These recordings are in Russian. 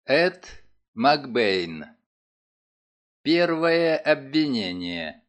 Эд Макбейн. Первое обвинение.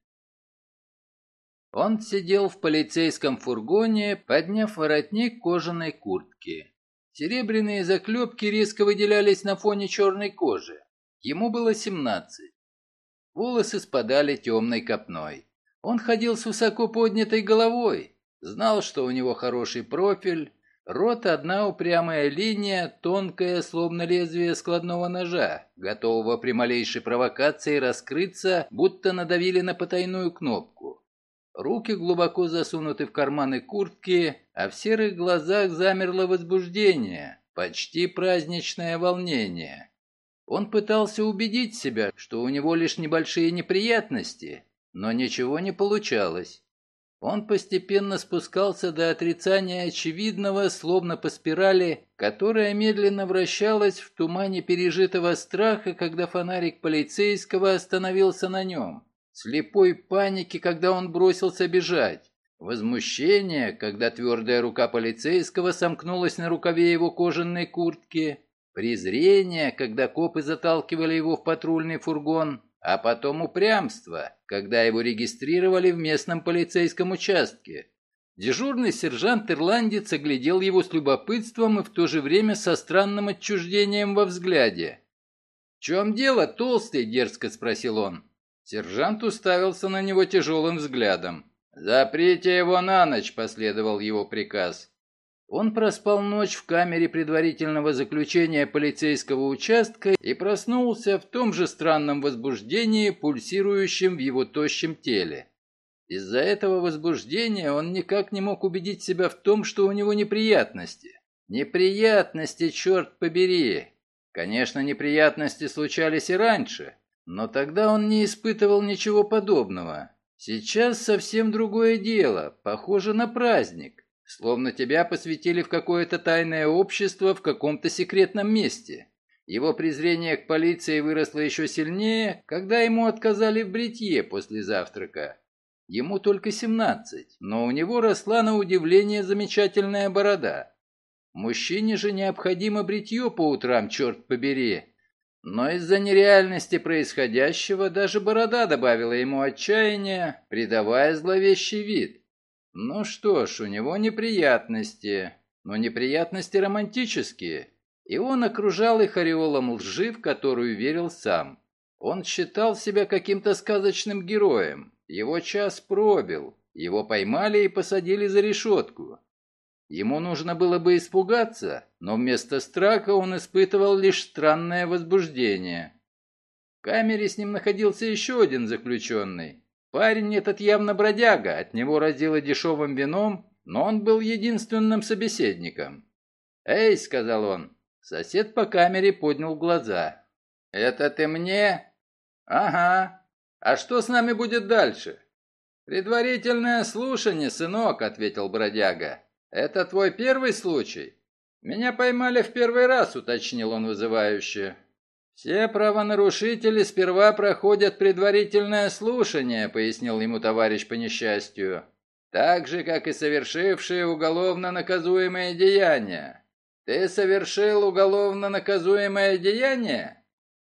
Он сидел в полицейском фургоне, подняв воротник кожаной куртки. Серебряные заклепки резко выделялись на фоне черной кожи. Ему было 17. Волосы спадали темной копной. Он ходил с высоко поднятой головой, знал, что у него хороший профиль. Рот одна упрямая линия, тонкая, словно лезвие складного ножа, готового при малейшей провокации раскрыться, будто надавили на потайную кнопку. Руки глубоко засунуты в карманы куртки, а в серых глазах замерло возбуждение, почти праздничное волнение. Он пытался убедить себя, что у него лишь небольшие неприятности, но ничего не получалось. Он постепенно спускался до отрицания очевидного, словно по спирали, которая медленно вращалась в тумане пережитого страха, когда фонарик полицейского остановился на нем, слепой паники, когда он бросился бежать, возмущение, когда твердая рука полицейского сомкнулась на рукаве его кожаной куртки, презрение, когда копы заталкивали его в патрульный фургон, а потом упрямство, когда его регистрировали в местном полицейском участке. Дежурный сержант-ирландец оглядел его с любопытством и в то же время со странным отчуждением во взгляде. «В чем дело, толстый?» – дерзко спросил он. Сержант уставился на него тяжелым взглядом. «Заприте его на ночь», – последовал его приказ. Он проспал ночь в камере предварительного заключения полицейского участка и проснулся в том же странном возбуждении, пульсирующем в его тощем теле. Из-за этого возбуждения он никак не мог убедить себя в том, что у него неприятности. Неприятности, черт побери! Конечно, неприятности случались и раньше, но тогда он не испытывал ничего подобного. Сейчас совсем другое дело, похоже на праздник. Словно тебя посвятили в какое-то тайное общество в каком-то секретном месте. Его презрение к полиции выросло еще сильнее, когда ему отказали в бритье после завтрака. Ему только 17, но у него росла на удивление замечательная борода. Мужчине же необходимо бритье по утрам, черт побери. Но из-за нереальности происходящего даже борода добавила ему отчаяния, придавая зловещий вид. Ну что ж, у него неприятности, но неприятности романтические, и он окружал их ореолом лжи, в которую верил сам. Он считал себя каким-то сказочным героем, его час пробил, его поймали и посадили за решетку. Ему нужно было бы испугаться, но вместо страха он испытывал лишь странное возбуждение. В камере с ним находился еще один заключенный. Парень этот явно бродяга, от него разило дешевым вином, но он был единственным собеседником. «Эй», — сказал он. Сосед по камере поднял глаза. «Это ты мне?» «Ага. А что с нами будет дальше?» «Предварительное слушание, сынок», — ответил бродяга. «Это твой первый случай?» «Меня поймали в первый раз», — уточнил он вызывающе. «Все правонарушители сперва проходят предварительное слушание», — пояснил ему товарищ по несчастью. «Так же, как и совершившие уголовно наказуемое деяние. Ты совершил уголовно наказуемое деяние?»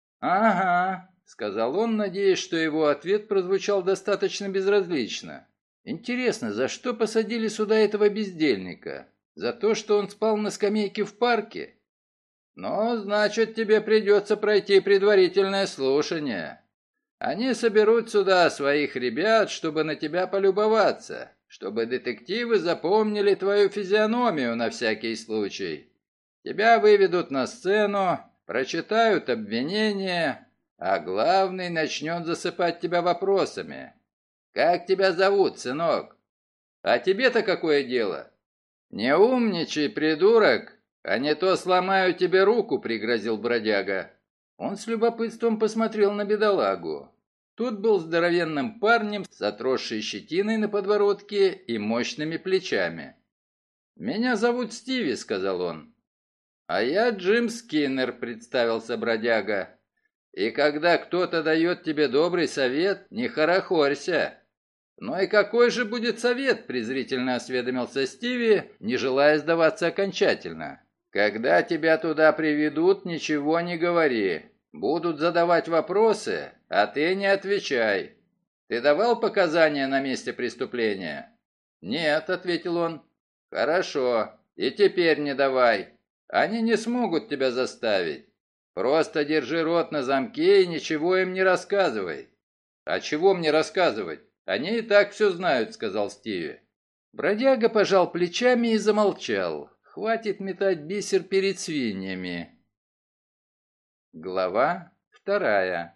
«Ага», — сказал он, надеясь, что его ответ прозвучал достаточно безразлично. «Интересно, за что посадили сюда этого бездельника? За то, что он спал на скамейке в парке?» «Ну, значит, тебе придется пройти предварительное слушание. Они соберут сюда своих ребят, чтобы на тебя полюбоваться, чтобы детективы запомнили твою физиономию на всякий случай. Тебя выведут на сцену, прочитают обвинения, а главный начнет засыпать тебя вопросами. Как тебя зовут, сынок? А тебе-то какое дело? Не умничай, придурок, а не то сломаю тебе руку», — пригрозил бродяга. Он с любопытством посмотрел на бедолагу. Тот был здоровенным парнем с отросшей щетиной на подбородке и мощными плечами. «Меня зовут Стиви», — сказал он. «А я Джим Скиннер», — представился бродяга. «И когда кто-то дает тебе добрый совет, не хорохорься». «Ну и какой же будет совет?» — презрительно осведомился Стиви, не желая сдаваться окончательно. Когда тебя туда приведут, ничего не говори. Будут задавать вопросы, а ты не отвечай. Ты давал показания на месте преступления? Нет, ответил он. Хорошо, и теперь не давай. Они не смогут тебя заставить. Просто держи рот на замке и ничего им не рассказывай. А чего мне рассказывать? Они и так все знают, сказал Стиви. Бродяга пожал плечами и замолчал. Хватит метать бисер перед свиньями. Глава 2.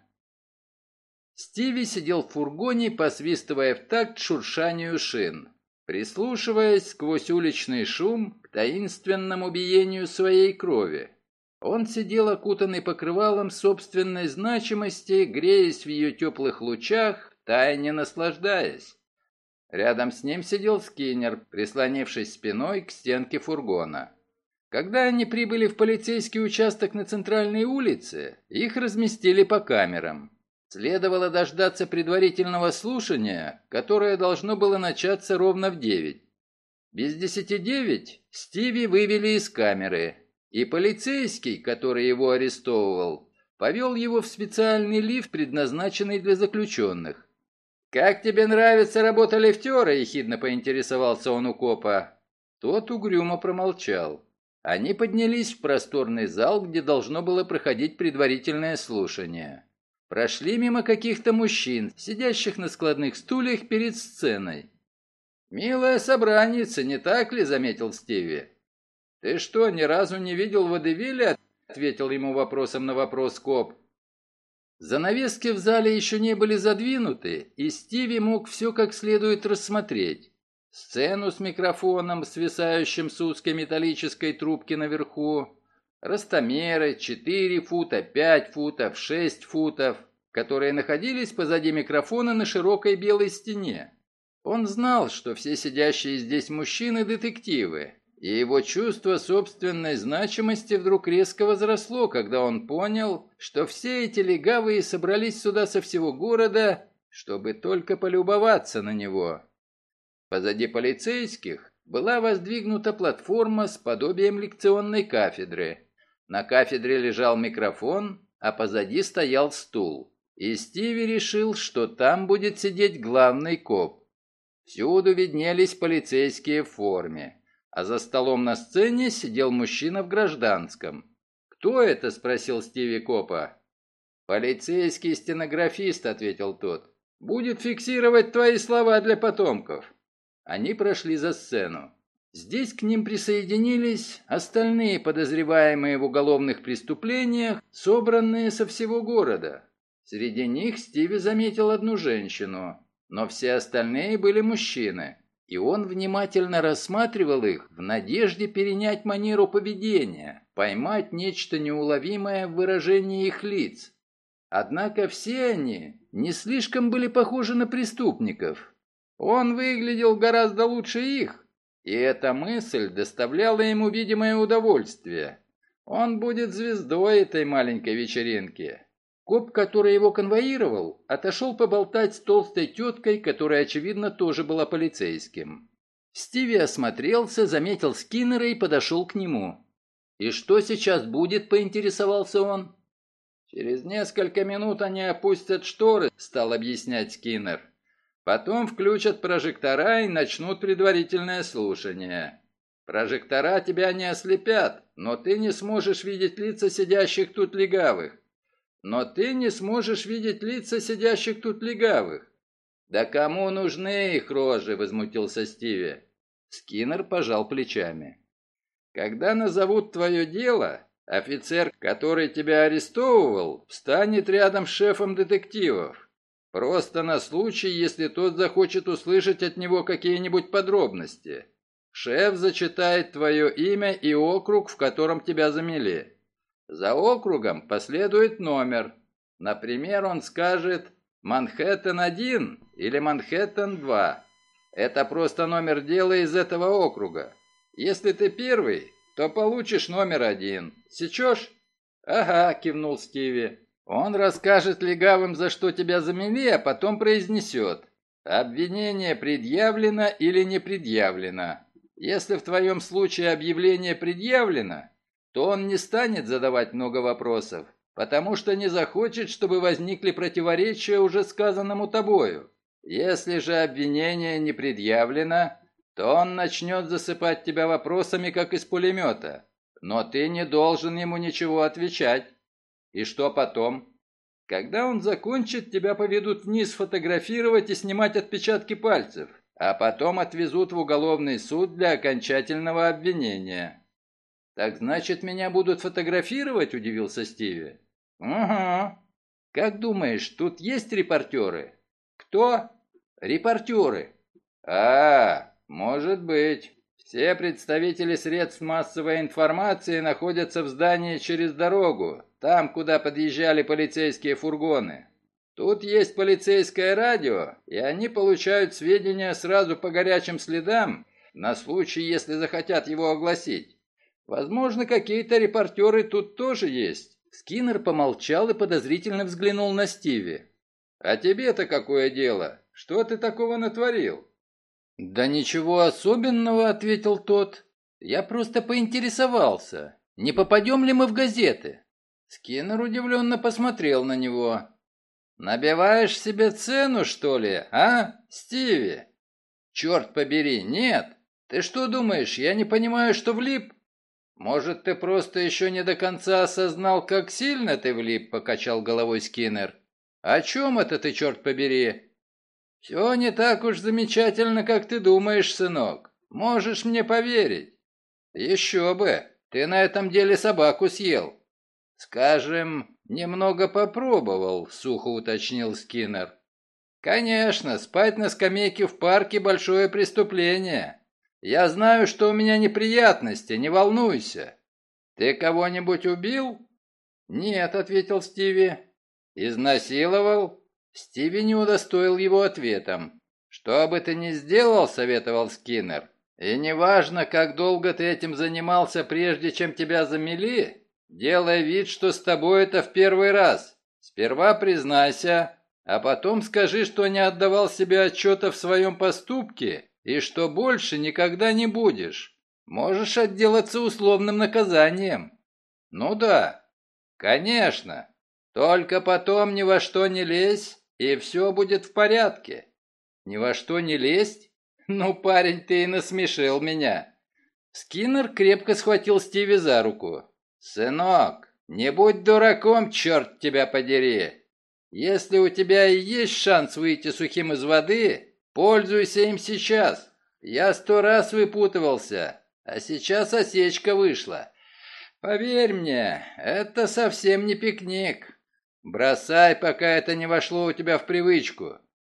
Стиви сидел в фургоне, посвистывая в такт шуршанию шин, прислушиваясь сквозь уличный шум к таинственному биению своей крови. Он сидел окутанный покрывалом собственной значимости, греясь в ее теплых лучах, тайне наслаждаясь. Рядом с ним сидел Скиннер, прислонившись спиной к стенке фургона. Когда они прибыли в полицейский участок на центральной улице, их разместили по камерам. Следовало дождаться предварительного слушания, которое должно было начаться ровно в 9. Без 10:09 Стиви вывели из камеры, и полицейский, который его арестовывал, повел его в специальный лифт, предназначенный для заключенных. «Как тебе нравится работа лифтера?» – ехидно поинтересовался он у копа. Тот угрюмо промолчал. Они поднялись в просторный зал, где должно было проходить предварительное слушание. Прошли мимо каких-то мужчин, сидящих на складных стульях перед сценой. «Милая собранница, не так ли?» – заметил Стиви. «Ты что, ни разу не видел водевиля?» – ответил ему вопросом на вопрос коп. Занавески в зале еще не были задвинуты, и Стиви мог все как следует рассмотреть. Сцену с микрофоном, свисающим с узкой металлической трубки наверху, ростомеры 4 фута, 5 футов, 6 футов, которые находились позади микрофона на широкой белой стене. Он знал, что все сидящие здесь мужчины – детективы, и его чувство собственной значимости вдруг резко возросло, когда он понял, что все эти легавые собрались сюда со всего города, чтобы только полюбоваться на него. Позади полицейских была воздвигнута платформа с подобием лекционной кафедры. На кафедре лежал микрофон, а позади стоял стул. И Стиви решил, что там будет сидеть главный коп. Всюду виднелись полицейские в форме. А за столом на сцене сидел мужчина в гражданском. «Кто это?» – спросил Стиви копа. «Полицейский стенографист», – ответил тот. «Будет фиксировать твои слова для потомков». Они прошли за сцену. Здесь к ним присоединились остальные подозреваемые в уголовных преступлениях, собранные со всего города. Среди них Стиви заметил одну женщину, но все остальные были мужчины. И он внимательно рассматривал их в надежде перенять манеру поведения, поймать нечто неуловимое в выражении их лиц. Однако все они не слишком были похожи на преступников. Он выглядел гораздо лучше их, и эта мысль доставляла ему видимое удовольствие. Он будет звездой этой маленькой вечеринки. Коп, который его конвоировал, отошел поболтать с толстой теткой, которая, очевидно, тоже была полицейским. Стиви осмотрелся, заметил Скиннера и подошел к нему. «И что сейчас будет?» – поинтересовался он. «Через несколько минут они опустят шторы», – стал объяснять Скиннер. «Потом включат прожектора и начнут предварительное слушание. Прожектора тебя не ослепят, но ты не сможешь видеть лица сидящих тут легавых. «Да кому нужны их рожи?» – возмутился Стиви. Скиннер пожал плечами. «Когда назовут твое дело, офицер, который тебя арестовывал, встанет рядом с шефом детективов. Просто на случай, если тот захочет услышать от него какие-нибудь подробности. Шеф зачитает твое имя и округ, в котором тебя замели. За округом последует номер. Например, он скажет «Манхэттен-1» или «Манхэттен-2». Это просто номер дела из этого округа. Если ты первый, то получишь номер 1. Сечешь?» «Ага», — кивнул Стиви. «Он расскажет легавым, за что тебя замели, а потом произнесет: обвинение предъявлено или не предъявлено. Если в твоем случае объявление предъявлено, то он не станет задавать много вопросов, потому что не захочет, чтобы возникли противоречия уже сказанному тобою. Если же обвинение не предъявлено, то он начнет засыпать тебя вопросами, как из пулемета. Но ты не должен ему ничего отвечать. И что потом? Когда он закончит, тебя поведут вниз фотографировать и снимать отпечатки пальцев, а потом отвезут в уголовный суд для окончательного обвинения. «Так значит, меня будут фотографировать?» – удивился Стиви. «Угу. Как думаешь, тут есть репортеры?» «Кто?» «Репортеры». Может быть. Все представители средств массовой информации находятся в здании через дорогу, там, куда подъезжали полицейские фургоны. Тут есть полицейское радио, и они получают сведения сразу по горячим следам, на случай, если захотят его огласить. Возможно, какие-то репортеры тут тоже есть». Скиннер помолчал и подозрительно взглянул на Стиви. «А тебе-то какое дело? Что ты такого натворил?» «Да ничего особенного», — ответил тот. «Я просто поинтересовался, не попадем ли мы в газеты?» Скиннер удивленно посмотрел на него. «Набиваешь себе цену, что ли, а, Стиви?» «Черт побери, нет! Ты что думаешь, я не понимаю, что влип?» «Может, ты просто еще не до конца осознал, как сильно ты влип?» — покачал головой Скиннер. «О чем это ты, черт побери?» «Все не так уж замечательно, как ты думаешь, сынок. Можешь мне поверить». «Еще бы, ты на этом деле собаку съел». «Скажем, немного попробовал», — сухо уточнил Скиннер. «Конечно, спать на скамейке в парке — большое преступление. Я знаю, что у меня неприятности, не волнуйся. Ты кого-нибудь убил?» «Нет», — ответил Стиви. «Изнасиловал?» Стиви не удостоил его ответом. «Что бы ты ни сделал, — советовал Скиннер, — и неважно, как долго ты этим занимался, прежде чем тебя замели, делай вид, что с тобой это в первый раз. Сперва признайся, а потом скажи, что не отдавал себе отчета в своем поступке и что больше никогда не будешь. Можешь отделаться условным наказанием». «Ну да, конечно. Только потом ни во что не лезь, и все будет в порядке». «Ни во что не лезть? Ну, парень, ты и насмешил меня». Скиннер крепко схватил Стиви за руку. «Сынок, не будь дураком, черт тебя подери. Если у тебя и есть шанс выйти сухим из воды, пользуйся им сейчас. Я 100 раз выпутывался, а сейчас осечка вышла. Поверь мне, это совсем не пикник. Бросай, пока это не вошло у тебя в привычку».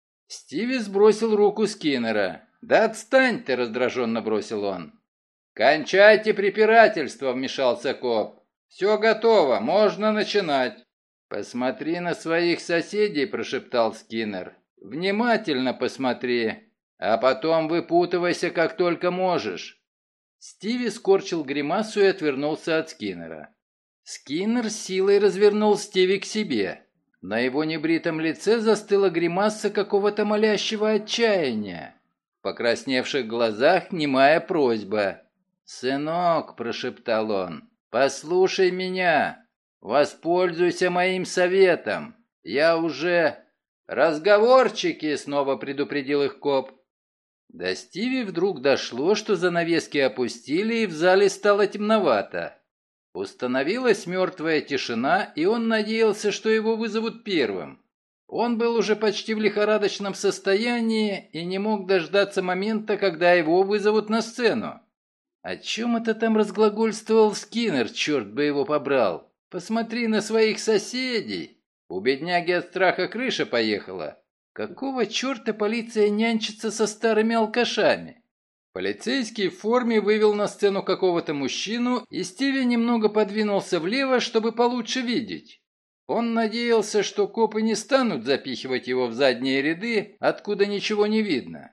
Стиви сбросил руку Скиннера. «Да отстань ты!» — раздраженно бросил он. «Кончайте препирательство!» — вмешался коп. «Все готово, можно начинать». «Посмотри на своих соседей!» — прошептал Скиннер. «Внимательно посмотри, а потом выпутывайся, как только можешь». Стиви скорчил гримасу и отвернулся от Скиннера. Скиннер силой развернул Стиви к себе. На его небритом лице застыла гримаса какого-то молящего отчаяния. В покрасневших глазах немая просьба. «Сынок», — прошептал он, — «послушай меня, воспользуйся моим советом. Я уже...» «Разговорчики», — снова предупредил их коп. До Стиви вдруг дошло, что занавески опустили, и в зале стало темновато. Установилась мертвая тишина, и он надеялся, что его вызовут первым. Он был уже почти в лихорадочном состоянии и не мог дождаться момента, когда его вызовут на сцену. О чем это там разглагольствовал Скиннер, черт бы его побрал? Посмотри на своих соседей. У бедняги от страха крыша поехала. Какого черта полиция нянчится со старыми алкашами? Полицейский в форме вывел на сцену какого-то мужчину, и Стиви немного подвинулся влево, чтобы получше видеть. Он надеялся, что копы не станут запихивать его в задние ряды, откуда ничего не видно.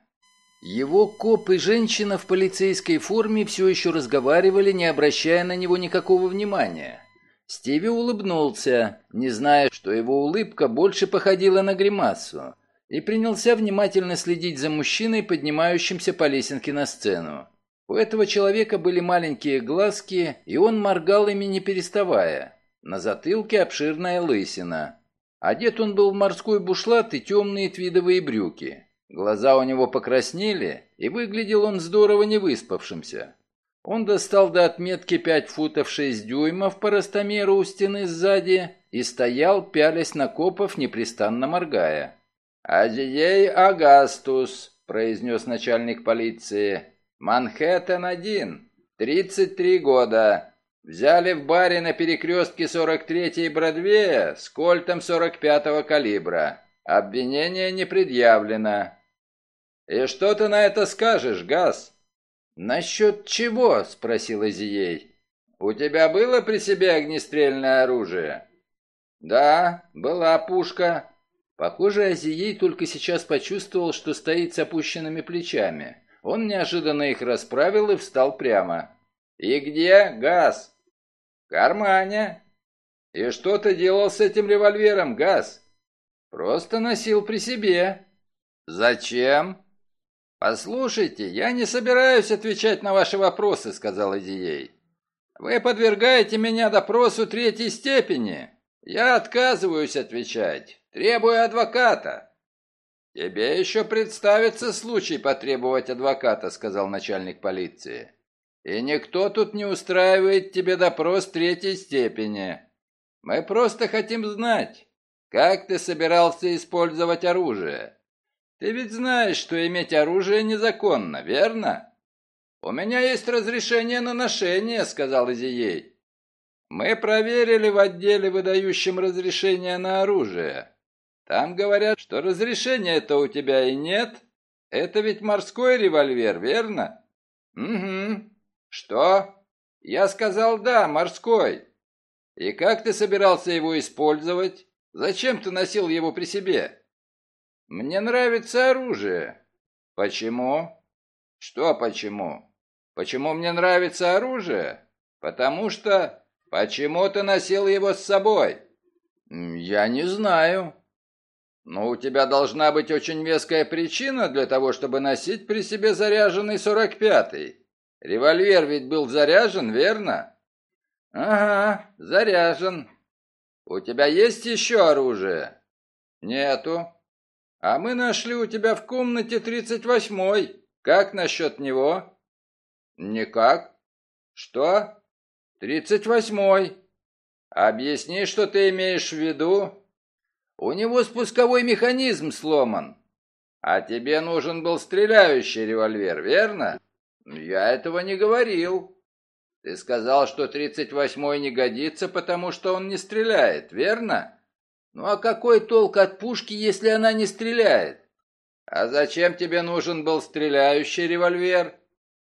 Его коп и женщина в полицейской форме все еще разговаривали, не обращая на него никакого внимания. Стиви улыбнулся, не зная, что его улыбка больше походила на гримасу, и принялся внимательно следить за мужчиной, поднимающимся по лесенке на сцену. У этого человека были маленькие глазки, и он моргал ими не переставая. На затылке обширная лысина. Одет он был в морской бушлат и темные твидовые брюки. Глаза у него покраснели, и выглядел он здорово невыспавшимся. Он достал до отметки 5 футов 6 дюймов по ростомеру у стены сзади и стоял, пялясь на копов, непрестанно моргая. «Азией Агастус», — произнес начальник полиции. «Манхэттен-1, 33 года. Взяли в баре на перекрестке 43-й Бродвея с кольтом 45-го калибра. Обвинение не предъявлено». «И что ты на это скажешь, Газ?» «Насчет чего?» — спросил Азией. «У тебя было при себе огнестрельное оружие?» «Да, была пушка». Похоже, Азией только сейчас почувствовал, что стоит с опущенными плечами. Он неожиданно их расправил и встал прямо. «И где Газ?» «В кармане». «И что ты делал с этим револьвером, Газ?» «Просто носил при себе». «Зачем?» «Послушайте, я не собираюсь отвечать на ваши вопросы», — сказал Азией. «Вы подвергаете меня допросу 3-й степени. Я отказываюсь отвечать. Требую адвоката». «Тебе еще представится случай потребовать адвоката», — сказал начальник полиции. «И никто тут не устраивает тебе допрос 3-й степени. Мы просто хотим знать, как ты собирался использовать оружие. Ты ведь знаешь, что иметь оружие незаконно, верно?» «У меня есть разрешение на ношение», — сказал Азией. «Мы проверили в отделе, выдающем разрешение на оружие. Там говорят, что разрешения-то у тебя и нет. Это ведь морской револьвер, верно?» «Угу». «Что?» «Я сказал, да, морской». «И как ты собирался его использовать? Зачем ты носил его при себе?» «Мне нравится оружие». «Почему?» «Что почему?» «Почему мне нравится оружие?» «Потому что...» «Почему ты носил его с собой?» «Я не знаю». «Но у тебя должна быть очень веская причина для того, чтобы носить при себе заряженный 45-й. Револьвер ведь был заряжен, верно?» «Ага, заряжен. У тебя есть еще оружие?» «Нету». «А мы нашли у тебя в комнате 38-й. Как насчет него?» «Никак». «Что?» «38-й. Объясни, что ты имеешь в виду?» «У него спусковой механизм сломан». «А тебе нужен был стреляющий револьвер, верно?» «Я этого не говорил». «Ты сказал, что 38-й не годится, потому что он не стреляет, верно?» «Ну а какой толк от пушки, если она не стреляет?» «А зачем тебе нужен был стреляющий револьвер?»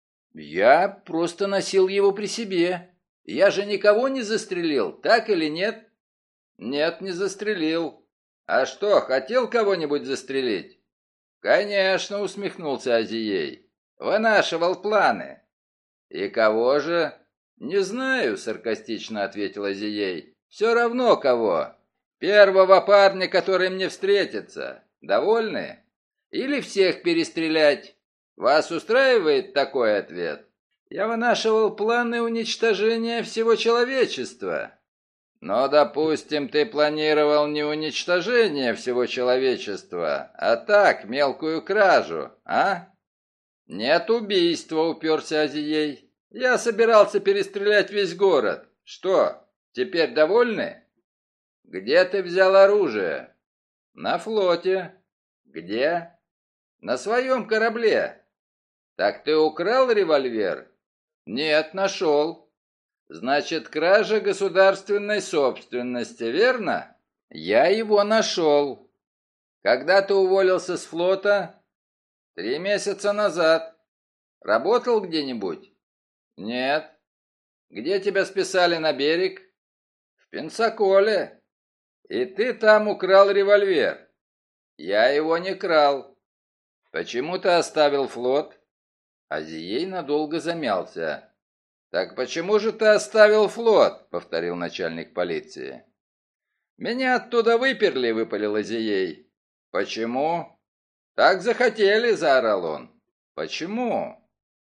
«Я просто носил его при себе. Я же никого не застрелил, так или нет?» «Нет, не застрелил. А что, хотел кого-нибудь застрелить?» «Конечно», — усмехнулся Азией. «Вынашивал планы». «И кого же?» «Не знаю», — саркастично ответил Азией. «Все равно кого. Первого парня, который мне встретится. Довольны? Или всех перестрелять? Вас устраивает такой ответ?» «Я вынашивал планы уничтожения всего человечества». «Но, допустим, ты планировал не уничтожение всего человечества, а так, мелкую кражу, а?» «Нет убийства», — уперся Азией. «Я собирался перестрелять весь город. Что, теперь довольны?» «Где ты взял оружие?» «На флоте». «Где?» «На своем корабле». «Так ты украл револьвер?» «Нет, нашел». «Значит, кража государственной собственности, верно?» «Я его нашел». «Когда ты уволился с флота?» 3 месяца назад. Работал где-нибудь?» «Нет». «Где тебя списали на берег?» «В Пенсаколе». «И ты там украл револьвер?» «Я его не крал». «Почему ты оставил флот?» Азией надолго замялся. «Так почему же ты оставил флот?» — повторил начальник полиции. «Меня оттуда выперли», — выпалил Азией. «Почему?» «Так захотели», — заорал он. «Почему?»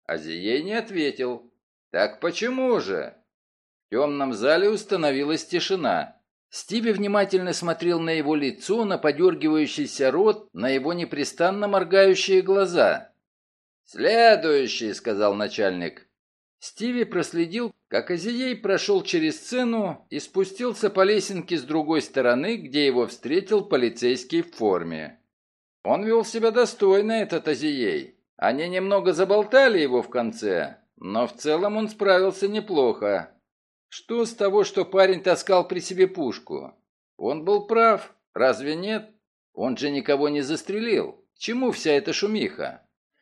Азией не ответил. «Так почему же?» В темном зале установилась тишина. Стиви внимательно смотрел на его лицо, на подергивающийся рот, на его непрестанно моргающие глаза. «Следующий», — сказал начальник. Стиви проследил, как Азией прошел через сцену и спустился по лесенке с другой стороны, где его встретил полицейский в форме. Он вел себя достойно, этот Азией. Они немного заболтали его в конце, но в целом он справился неплохо. Что с того, что парень таскал при себе пушку? Он был прав, разве нет? Он же никого не застрелил. К чему вся эта шумиха?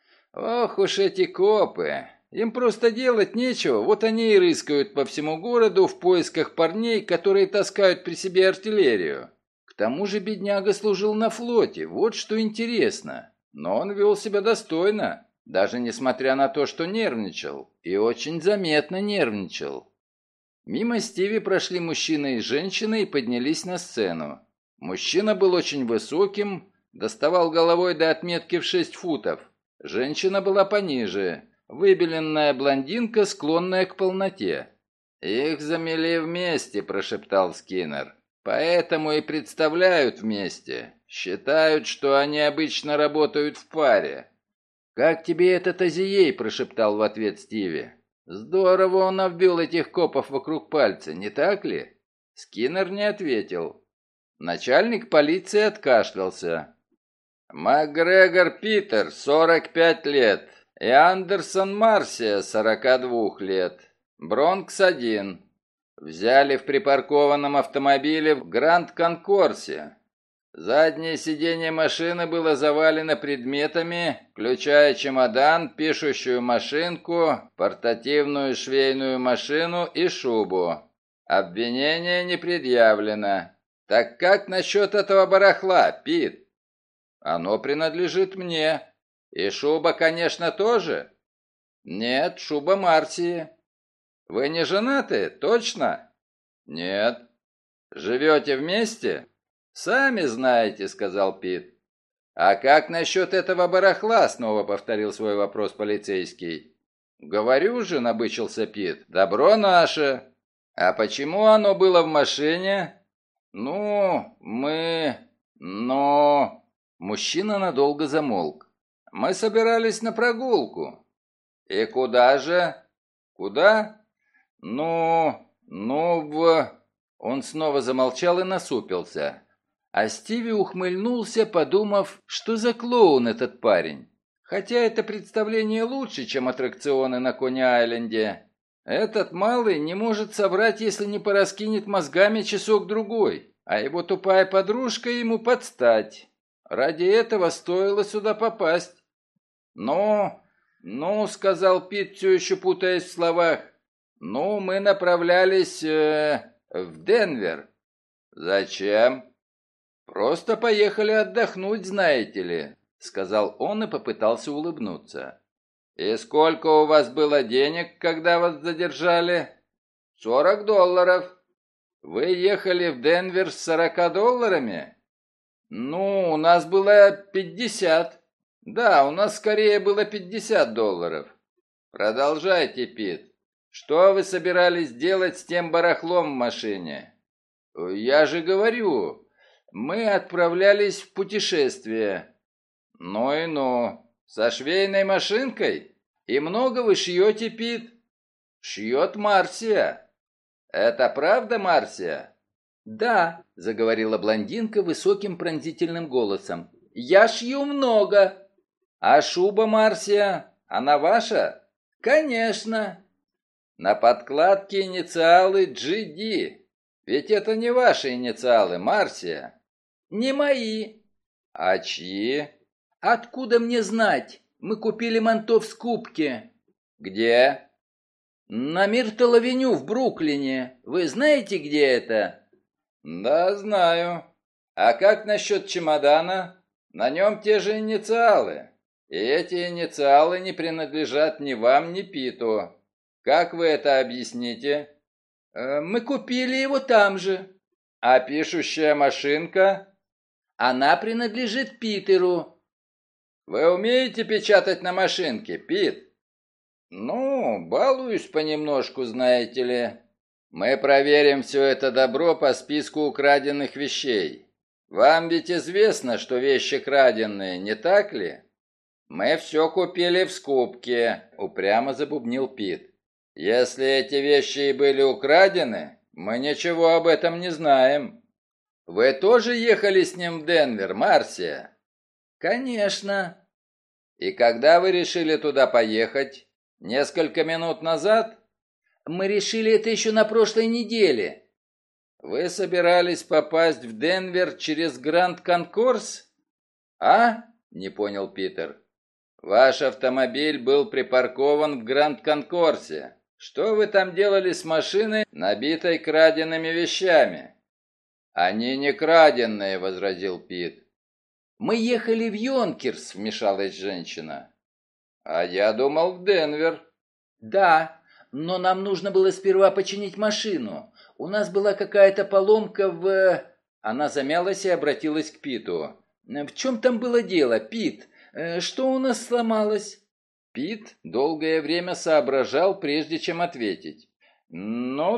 Ох уж эти копы. Им просто делать нечего, вот они и рыскают по всему городу в поисках парней, которые таскают при себе артиллерию. К тому же бедняга служил на флоте, вот что интересно. Но он вел себя достойно, даже несмотря на то, что нервничал. И очень заметно нервничал. Мимо Стиви прошли мужчина и женщина и поднялись на сцену. Мужчина был очень высоким, доставал головой до отметки в 6 футов. Женщина была пониже, выбеленная блондинка, склонная к полноте. «Их замели вместе», – прошептал Скиннер. «Поэтому и представляют вместе. Считают, что они обычно работают в паре». «Как тебе этот Азией?» – прошептал в ответ Стиви. «Здорово он обвел этих копов вокруг пальца, не так ли?» Скиннер не ответил. Начальник полиции откашлялся. «МакГрегор Питер, 45 лет, и Андерсон Марсия, 42 лет. Бронкс-1. Взяли в припаркованном автомобиле в Гранд-Конкорсе. Заднее сиденье машины было завалено предметами, включая чемодан, пишущую машинку, портативную швейную машину и шубу. Обвинение не предъявлено. Так как насчет этого барахла, Пит? Оно принадлежит мне. И шуба, конечно, тоже? Нет, шуба Марсии. Вы не женаты, точно? Нет. Живете вместе? «Сами знаете», — сказал Пит. «А как насчет этого барахла?» — снова повторил свой вопрос полицейский. «Говорю же», — набычился Пит, — «добро наше». «А почему оно было в машине?» «Ну, мы... но...» Мужчина надолго замолк. «Мы собирались на прогулку». «И куда же?» «Куда?» в...» Он снова замолчал и насупился. А Стиви ухмыльнулся, подумав, что за клоун этот парень. Хотя это представление лучше, чем аттракционы на Кони-Айленде. Этот малый не может соврать, если не пораскинет мозгами часок-другой, а его тупая подружка ему подстать. Ради этого стоило сюда попасть. «Ну, сказал Пит, все еще путаясь в словах. «Ну, мы направлялись в Денвер». «Зачем?» «Просто поехали отдохнуть, знаете ли», — сказал он и попытался улыбнуться. «И сколько у вас было денег, когда вас задержали?» $40. Вы ехали в Денвер с $40? Ну, у нас было 50. Да, у нас скорее было $50. Продолжайте, Пит. Что вы собирались делать с тем барахлом в машине? Я же говорю... Мы отправлялись в путешествие. Ну и ну. Со швейной машинкой? И много вы шьете, Пит? Шьет Марсия. Это правда, Марсия? Да, заговорила блондинка высоким пронзительным голосом. Я шью много. А шуба Марсия, она ваша? Конечно. На подкладке инициалы GD. Ведь это не ваши инициалы, Марсия. Не мои. А чьи? Откуда мне знать? Мы купили манто в скупке. Где? На Миртл-авеню в Бруклине. Вы знаете, где это? Да, знаю. А как насчет чемодана? На нем те же инициалы. И эти инициалы не принадлежат ни вам, ни Питу. Как вы это объясните? Мы купили его там же. А пишущая машинка? Она принадлежит Питеру. Вы умеете печатать на машинке, Пит? Ну, балуюсь понемножку, знаете ли. Мы проверим все это добро по списку украденных вещей. Вам ведь известно, что вещи краденые, не так ли? Мы все купили в скупке, упрямо забубнил Пит. Если эти вещи и были украдены, мы ничего об этом не знаем. Вы тоже ехали с ним в Денвер, Марсия? Конечно. И когда вы решили туда поехать? Несколько минут назад? Мы решили это еще на прошлой неделе. Вы собирались попасть в Денвер через Гранд Конкорс? А? Не понял Питер. Ваш автомобиль был припаркован в Гранд Конкорсе. Что вы там делали с машиной, набитой краденными вещами? Они не краденные, возразил Пит. Мы ехали в Йонкерс, вмешалась женщина. А я думал в Денвер. Да, но нам нужно было сперва починить машину. У нас была какая-то поломка в... Она замялась и обратилась к Питу. В чем там было дело, Пит? Что у нас сломалось? Пит долгое время соображал, прежде чем ответить. Ну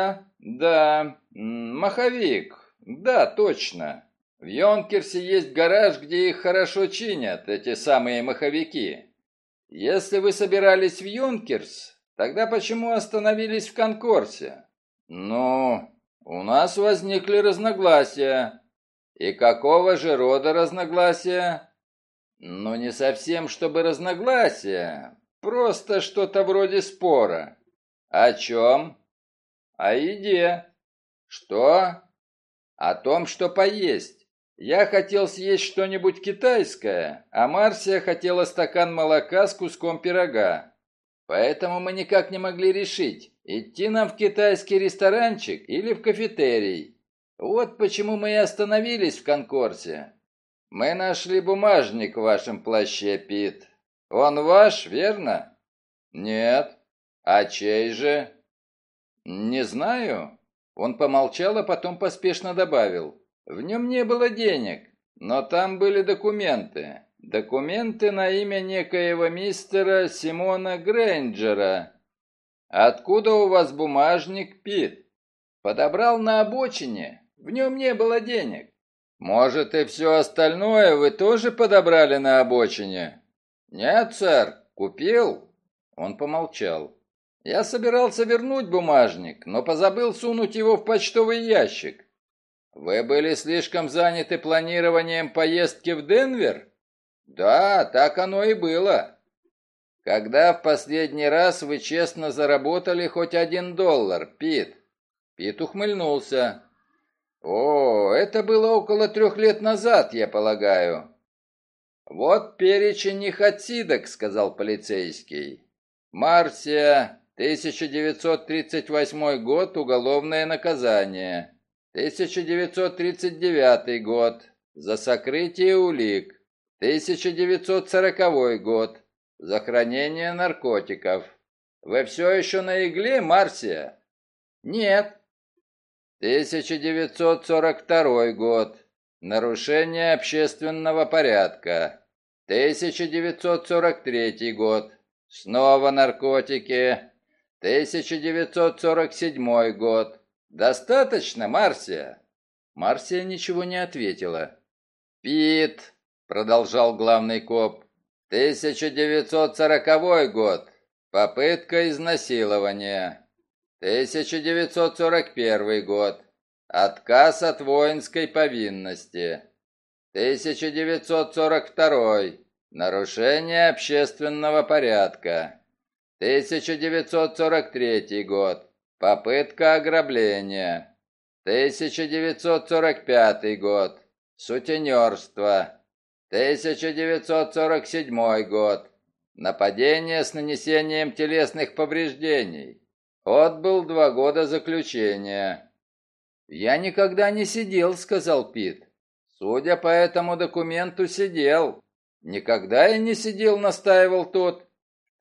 да, маховик. Да, точно. В Йонкерсе есть гараж, где их хорошо чинят, эти самые маховики. Если вы собирались в Йонкерс, тогда почему остановились в Конкорсе? Ну, у нас возникли разногласия. И какого же рода разногласия? Ну, не совсем, чтобы разногласия. Просто что-то вроде спора. О чем? О еде. Что? О том, что поесть. Я хотел съесть что-нибудь китайское, а Марсия хотела стакан молока с куском пирога. Поэтому мы никак не могли решить, идти нам в китайский ресторанчик или в кафетерий. Вот почему мы и остановились в Конкорсе. Мы нашли бумажник в вашем плаще, Пит. Он ваш, верно? Нет. А чей же? Не знаю. Он помолчал, а потом поспешно добавил. В нем не было денег, но там были документы. Документы на имя некоего мистера Симона Грейнджера. Откуда у вас бумажник, Пит? Подобрал на обочине. В нем не было денег. Может, и все остальное вы тоже подобрали на обочине? Нет, сэр, купил. Он помолчал. Я собирался вернуть бумажник, но позабыл сунуть его в почтовый ящик. Вы были слишком заняты планированием поездки в Денвер? Да, так оно и было. Когда в последний раз вы честно заработали хоть $1, Пит? Пит ухмыльнулся. О, это было около 3 лет назад, я полагаю. Вот перечень их отсидок, сказал полицейский. Марсия, 1938 год, уголовное наказание. 1939 год, за сокрытие улик. 1940 год, за хранение наркотиков. Вы все еще на игле, Марсия? Нет. 1942 год, нарушение общественного порядка. 1943 год, снова наркотики. 1947 год. Достаточно, Марсия? Марсия ничего не ответила. Пит, продолжал главный коп. 1940 год. Попытка изнасилования. 1941 год. Отказ от воинской повинности. 1942. Нарушение общественного порядка. 1943 год. Попытка ограбления. 1945 год. Сутенерство. 1947 год. Нападение с нанесением телесных повреждений. Отбыл 2 года заключения. «Я никогда не сидел», — сказал Пит. «Судя по этому документу, сидел». «Никогда я не сидел», — настаивал тот. «В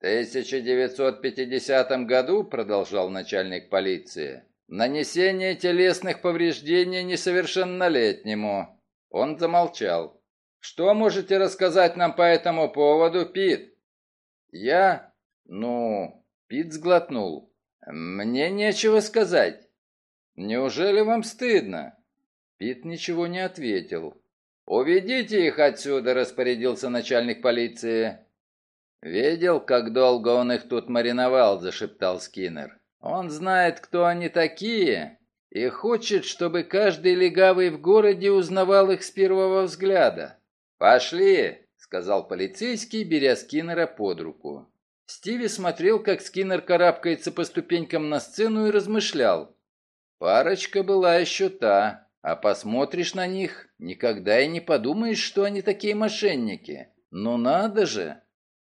1950 году», — продолжал начальник полиции, «нанесение телесных повреждений несовершеннолетнему». Он замолчал. «Что можете рассказать нам по этому поводу, Пит?» «Я? Ну, Пит сглотнул. Мне нечего сказать. Неужели вам стыдно? Пит ничего не ответил. «Уведите их отсюда», — распорядился начальник полиции. «Видел, как долго он их тут мариновал», — зашептал Скиннер. «Он знает, кто они такие, и хочет, чтобы каждый легавый в городе узнавал их с первого взгляда». «Пошли», — сказал полицейский, беря Скиннера под руку. Стиви смотрел, как Скиннер карабкается по ступенькам на сцену и размышлял. Парочка была еще та, а посмотришь на них, никогда и не подумаешь, что они такие мошенники. Ну надо же!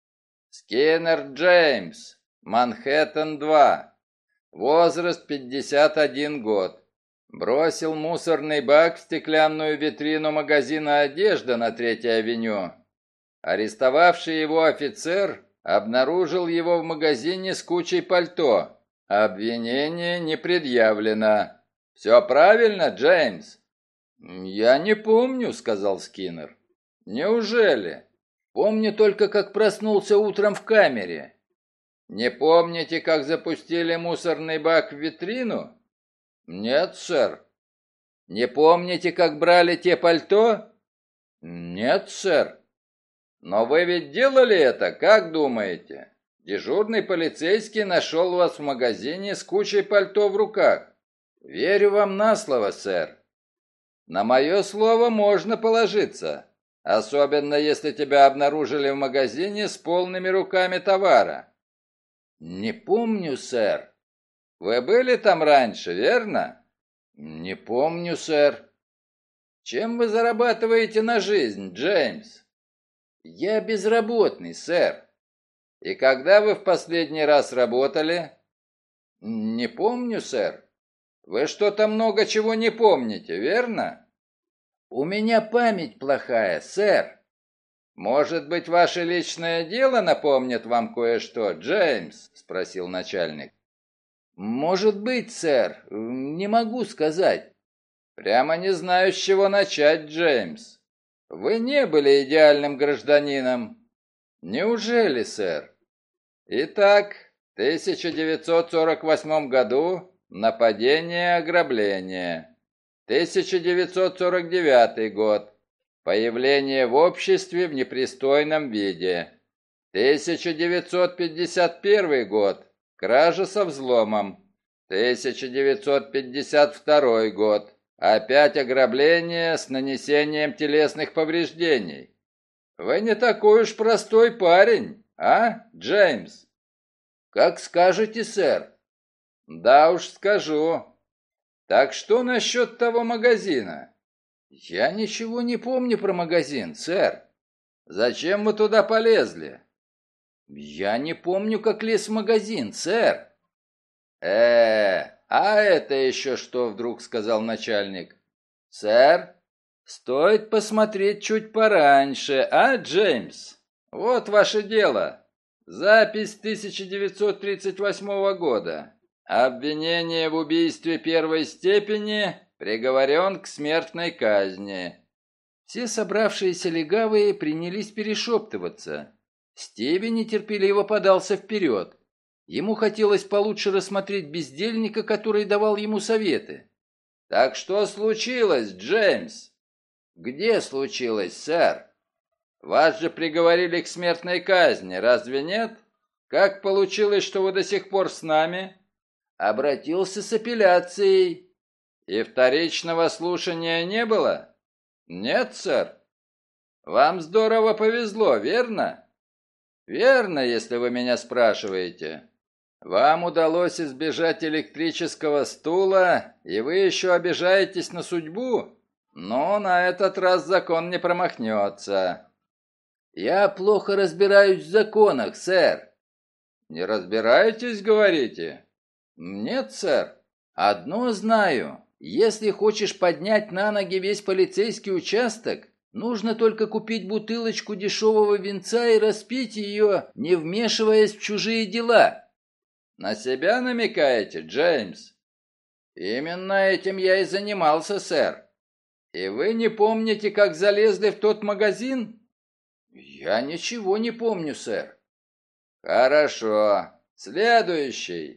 Скиннер Джеймс, Манхэттен-2, возраст 51 год. Бросил мусорный бак в стеклянную витрину магазина одежды на Третьей авеню. Арестовавший его офицер обнаружил его в магазине с кучей пальто. Обвинение не предъявлено. Все правильно, Джеймс? Я не помню, сказал Скиннер. Неужели? Помню только, как проснулся утром в камере. Не помните, как запустили мусорный бак в витрину? Нет, сэр. Не помните, как брали те пальто? Нет, сэр. Но вы ведь делали это, как думаете? Дежурный полицейский нашел вас в магазине с кучей пальто в руках. Верю вам на слово, сэр. На мое слово можно положиться, особенно если тебя обнаружили в магазине с полными руками товара. Не помню, сэр. Вы были там раньше, верно? Не помню, сэр. Чем вы зарабатываете на жизнь, Джеймс? Я безработный, сэр. И когда вы в последний раз работали? Не помню, сэр. Вы что-то много чего не помните, верно? У меня память плохая, сэр. Может быть, ваше личное дело напомнит вам кое-что, Джеймс? Спросил начальник. Может быть, сэр. Не могу сказать. Прямо не знаю, с чего начать, Джеймс. Вы не были идеальным гражданином. Неужели, сэр? Итак, в 1948 году нападение и ограбление. 1949 год. Появление в обществе в непристойном виде. 1951 год. Кража со взломом. 1952 год. Опять ограбление с нанесением телесных повреждений. Вы не такой уж простой парень, а, Джеймс? Как скажете, сэр. Да уж скажу. Так что насчет того магазина? Я ничего не помню про магазин, сэр. Зачем вы туда полезли? Я не помню, как лез в магазин, сэр. А это еще что вдруг, сказал начальник. Сэр, стоит посмотреть чуть пораньше, а, Джеймс? Вот ваше дело. Запись 1938 года. Обвинение в убийстве первой степени, приговорен к смертной казни. Все собравшиеся легавые принялись перешептываться. Стиви нетерпеливо подался вперед. Ему хотелось получше рассмотреть бездельника, который давал ему советы. «Так что случилось, Джеймс?» «Где случилось, сэр?» «Вас же приговорили к смертной казни, разве нет? Как получилось, что вы до сих пор с нами?» «Обратился с апелляцией». «И вторичного слушания не было?» «Нет, сэр». «Вам здорово повезло, верно?» «Верно, если вы меня спрашиваете. Вам удалось избежать электрического стула, и вы еще обижаетесь на судьбу? Но на этот раз закон не промахнется». «Я плохо разбираюсь в законах, сэр». «Не разбираетесь, говорите?» «Нет, сэр. Одно знаю. Если хочешь поднять на ноги весь полицейский участок, нужно только купить бутылочку дешевого винца и распить ее, не вмешиваясь в чужие дела». «На себя намекаете, Джеймс?» «Именно этим я и занимался, сэр». «И вы не помните, как залезли в тот магазин?» «Я ничего не помню, сэр». Хорошо. Следующий.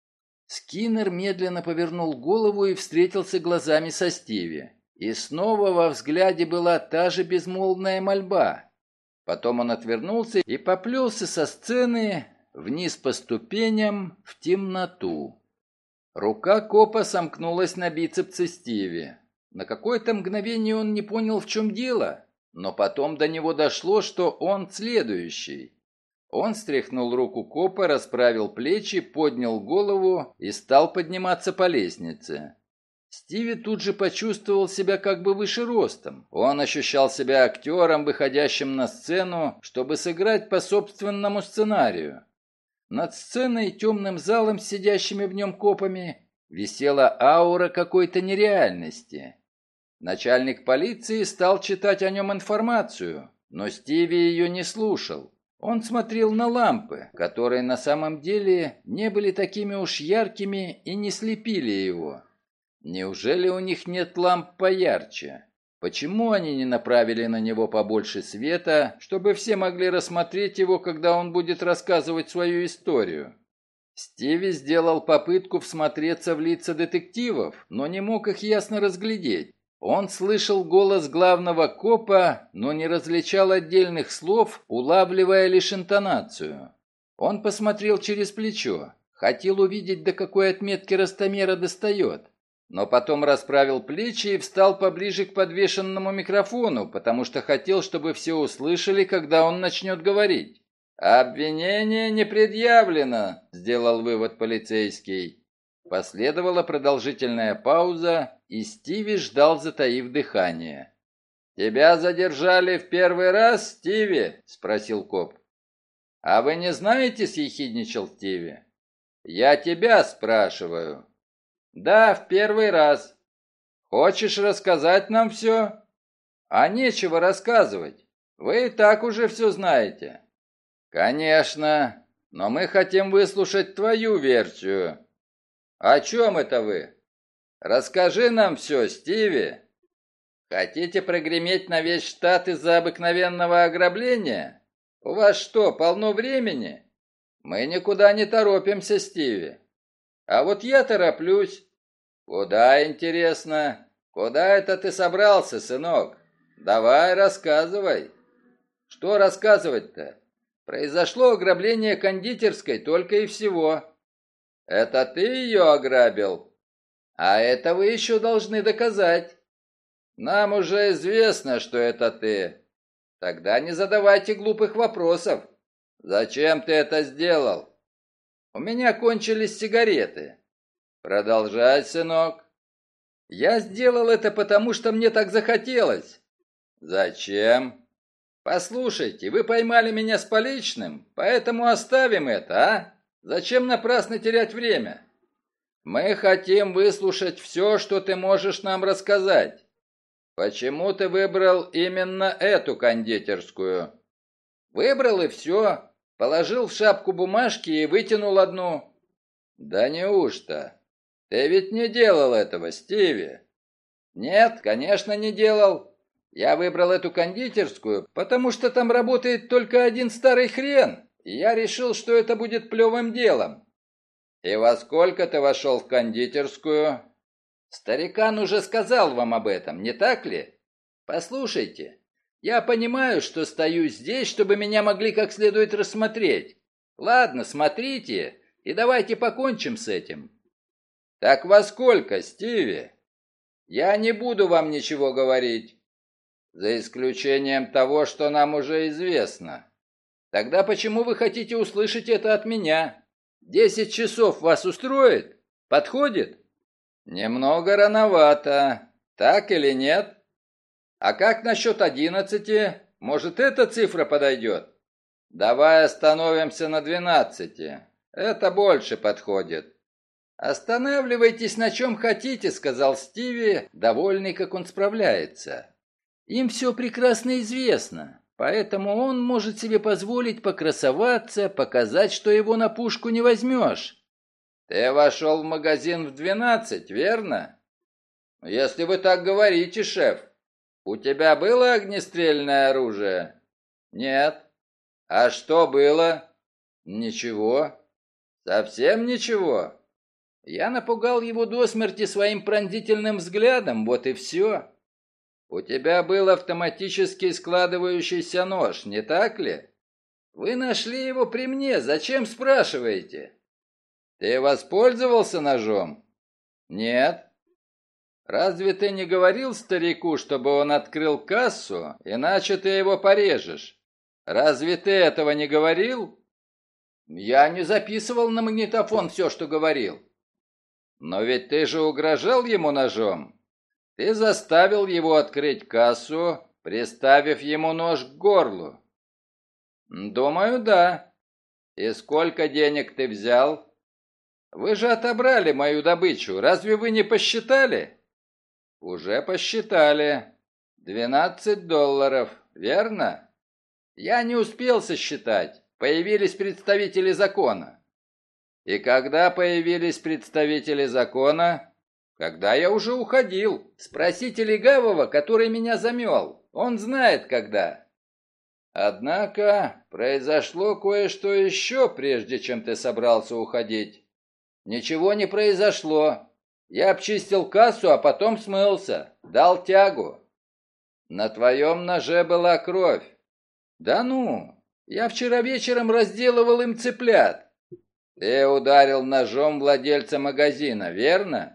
Скиннер медленно повернул голову и встретился глазами со Стиви. И снова во взгляде была та же безмолвная мольба. Потом он отвернулся и поплелся со сцены вниз по ступеням в темноту. Рука копа сомкнулась на бицепсе Стиви. На какое-то мгновение он не понял, в чем дело, но потом до него дошло, что он следующий. Он стряхнул руку копа, расправил плечи, поднял голову и стал подниматься по лестнице. Стиви тут же почувствовал себя как бы выше ростом. Он ощущал себя актером, выходящим на сцену, чтобы сыграть по собственному сценарию. Над сценой и темным залом с сидящими в нем копами висела аура какой-то нереальности. Начальник полиции стал читать о нем информацию, но Стиви ее не слушал. Он смотрел на лампы, которые на самом деле не были такими уж яркими и не слепили его. Неужели у них нет ламп поярче? Почему они не направили на него побольше света, чтобы все могли рассмотреть его, когда он будет рассказывать свою историю? Стиви сделал попытку всмотреться в лица детективов, но не мог их ясно разглядеть. Он слышал голос главного копа, но не различал отдельных слов, улавливая лишь интонацию. Он посмотрел через плечо, хотел увидеть, до какой отметки ростомера достает, но потом расправил плечи и встал поближе к подвешенному микрофону, потому что хотел, чтобы все услышали, когда он начнет говорить. «Обвинение не предъявлено», — сделал вывод полицейский. Последовала продолжительная пауза, и Стиви ждал, затаив дыхание. «Тебя задержали в первый раз, Стиви?» — спросил коп. «А вы не знаете?» — съехидничал Стиви. «Я тебя спрашиваю». «Да, в первый раз. Хочешь рассказать нам все?» «А нечего рассказывать. Вы и так уже все знаете». «Конечно, но мы хотим выслушать твою версию». «О чем это вы?» «Расскажи нам все, Стиви». «Хотите прогреметь на весь штат из-за обыкновенного ограбления? У вас что, полно времени?» «Мы никуда не торопимся, Стиви». «А вот я тороплюсь». «Куда, интересно? Куда это ты собрался, сынок? Давай, рассказывай». «Что рассказывать-то? Произошло ограбление кондитерской только и всего». «Это ты ее ограбил?» «А это вы еще должны доказать». «Нам уже известно, что это ты». «Тогда не задавайте глупых вопросов». «Зачем ты это сделал?» «У меня кончились сигареты». «Продолжай, сынок». «Я сделал это потому, что мне так захотелось». «Зачем?» «Послушайте, вы поймали меня с поличным, поэтому оставим это, а? Зачем напрасно терять время?» «Мы хотим выслушать все, что ты можешь нам рассказать. Почему ты выбрал именно эту кондитерскую?» «Выбрал и все. Положил в шапку бумажки и вытянул одну». «Да неужто? Ты ведь не делал этого, Стиви?» «Нет, конечно, не делал. Я выбрал эту кондитерскую, потому что там работает только один старый хрен, и я решил, что это будет плевым делом». «И во сколько ты вошел в кондитерскую?» «Старикан уже сказал вам об этом, не так ли? Послушайте, я понимаю, что стою здесь, чтобы меня могли как следует рассмотреть. Ладно, смотрите, и давайте покончим с этим». «Так во сколько, Стиви?» «Я не буду вам ничего говорить». «За исключением того, что нам уже известно». «Тогда почему вы хотите услышать это от меня? 10 часов вас устроит? Подходит?» «Немного рановато. Так или нет?» «А как насчет 11? Может, эта цифра подойдет?» «Давай остановимся на 12. Это больше подходит». «Останавливайтесь на чем хотите», — сказал Стиви, довольный, как он справляется. «Им все прекрасно известно, поэтому он может себе позволить покрасоваться, показать, что его на пушку не возьмешь». «Ты вошел в магазин в 12, верно?» «Если вы так говорите, шеф. У тебя было огнестрельное оружие?» «Нет». «А что было?» Ничего. Совсем ничего. Я напугал его до смерти своим пронзительным взглядом, вот и все. У тебя был автоматически складывающийся нож, не так ли? Вы нашли его при мне, зачем спрашиваете? Ты воспользовался ножом? Нет. Разве ты не говорил старику, чтобы он открыл кассу, иначе ты его порежешь? Разве ты этого не говорил? Я не записывал на магнитофон все, что говорил. Но ведь ты же угрожал ему ножом. Ты заставил его открыть кассу, приставив ему нож к горлу. Думаю, да. И сколько денег ты взял? Вы же отобрали мою добычу, разве вы не посчитали? Уже посчитали. $12, верно? Я не успел сосчитать. Появились представители закона. И когда появились представители закона? Когда я уже уходил. Спросите легавого, который меня замел. Он знает, когда. Однако произошло кое-что еще, прежде чем ты собрался уходить. Ничего не произошло. Я обчистил кассу, а потом смылся. Дал тягу. На твоем ноже была кровь. Да ну, я вчера вечером разделывал им цыплят. Ты ударил ножом владельца магазина, верно?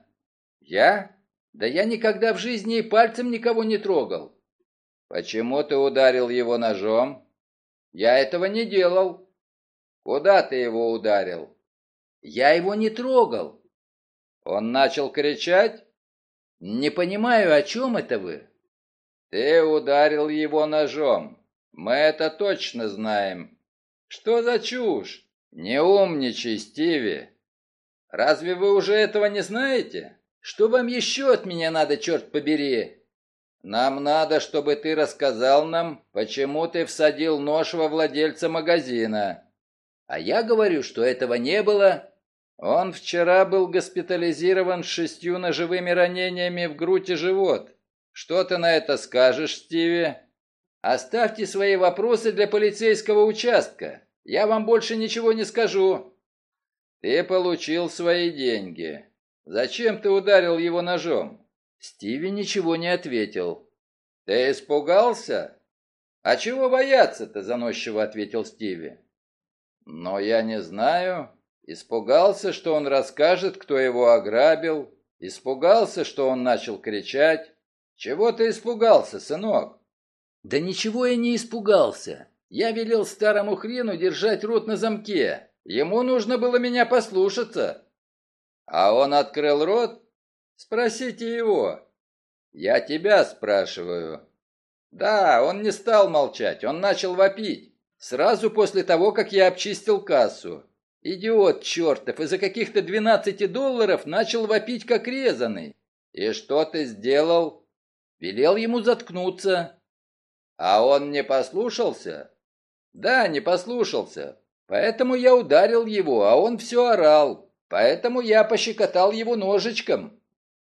Я? Да я никогда в жизни и пальцем никого не трогал. Почему ты ударил его ножом? Я этого не делал. Куда ты его ударил? Я его не трогал. Он начал кричать? Не понимаю, о чем это вы? Ты ударил его ножом. Мы это точно знаем. Что за чушь? Не умничай, Стиви. Разве вы уже этого не знаете? Что вам еще от меня надо, черт побери? Нам надо, чтобы ты рассказал нам, почему ты всадил нож во владельца магазина. А я говорю, что этого не было. Он вчера был госпитализирован с 6 ножевыми ранениями в грудь и живот. Что ты на это скажешь, Стиви? Оставьте свои вопросы для полицейского участка. Я вам больше ничего не скажу. Ты получил свои деньги. Зачем ты ударил его ножом? Стиви ничего не ответил. Ты испугался? А чего бояться-то, заносчиво ответил Стиви. Но я не знаю. Испугался, что он расскажет, кто его ограбил. Испугался, что он начал кричать. Чего ты испугался, сынок? Да ничего я не испугался. Я велел старому хрену держать рот на замке. Ему нужно было меня послушаться. А он открыл рот? Спросите его. Я тебя спрашиваю. Да, он не стал молчать, он начал вопить. Сразу после того, как я обчистил кассу. Идиот чертов, из-за каких-то $12 начал вопить как резаный. И что ты сделал? Велел ему заткнуться. А он не послушался? Да, не послушался. Поэтому я ударил его, а он все орал. Поэтому я пощекотал его ножичком.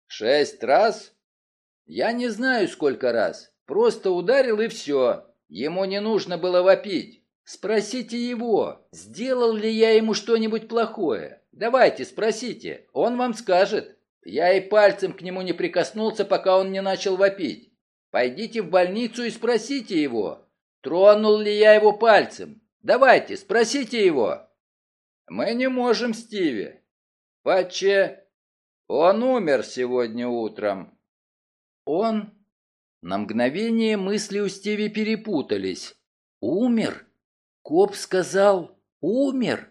6 раз? Я не знаю, сколько раз. Просто ударил и все. Ему не нужно было вопить. Спросите его, сделал ли я ему что-нибудь плохое. Давайте, спросите, он вам скажет. Я и пальцем к нему не прикоснулся, пока он не начал вопить. Пойдите в больницу и спросите его, тронул ли я его пальцем. Давайте, спросите его. Мы не можем, Стиви. Паче, он умер сегодня утром. Он? На мгновение мысли у Стиви перепутались. Умер? Коп сказал, умер?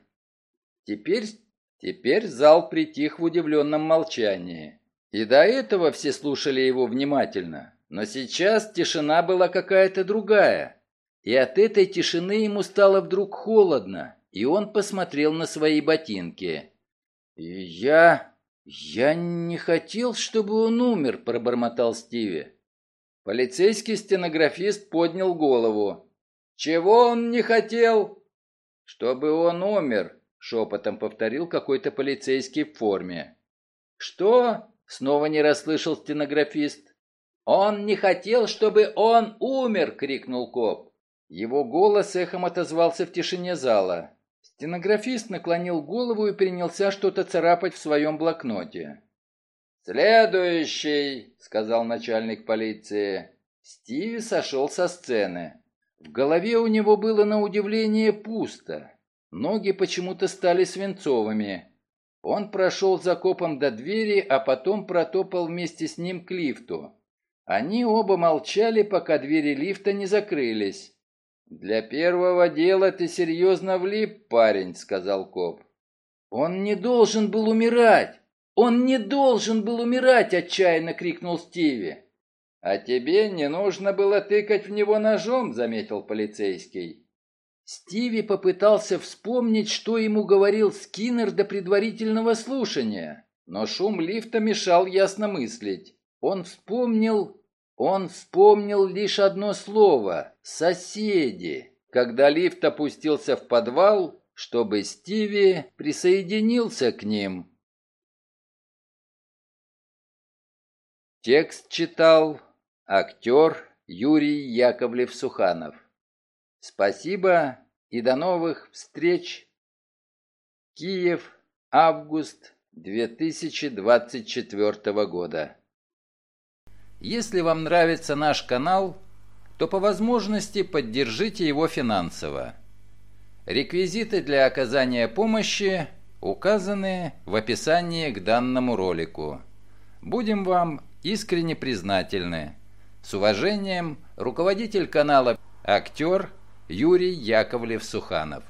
Теперь зал притих в удивленном молчании. И до этого все слушали его внимательно. Но сейчас тишина была какая-то другая. И от этой тишины ему стало вдруг холодно, и он посмотрел на свои ботинки. «Я не хотел, чтобы он умер», — пробормотал Стиви. Полицейский стенографист поднял голову. «Чего он не хотел?» «Чтобы он умер», — шепотом повторил какой-то полицейский в форме. «Что?» — снова не расслышал стенографист. «Он не хотел, чтобы он умер!» — крикнул коп. Его голос эхом отозвался в тишине зала. Стенографист наклонил голову и принялся что-то царапать в своем блокноте. «Следующий», — сказал начальник полиции. Стиви сошел со сцены. В голове у него было на удивление пусто. Ноги почему-то стали свинцовыми. Он прошел за копом до двери, а потом протопал вместе с ним к лифту. Они оба молчали, пока двери лифта не закрылись. «Для первого дела ты серьезно влип, парень», — сказал коп. «Он не должен был умирать! Он не должен был умирать!» — отчаянно крикнул Стиви. «А тебе не нужно было тыкать в него ножом», — заметил полицейский. Стиви попытался вспомнить, что ему говорил Скиннер до предварительного слушания, но шум лифта мешал ясно мыслить. Он вспомнил лишь одно слово — «соседи», когда лифт опустился в подвал, чтобы Стиви присоединился к ним. Текст читал актер Юрий Яковлев-Суханов. Спасибо и до новых встреч. Киев, август 2024 года. Если вам нравится наш канал, то по возможности поддержите его финансово. Реквизиты для оказания помощи указаны в описании к данному ролику. Будем вам искренне признательны. С уважением, руководитель канала актер Юрий Яковлев-Суханов.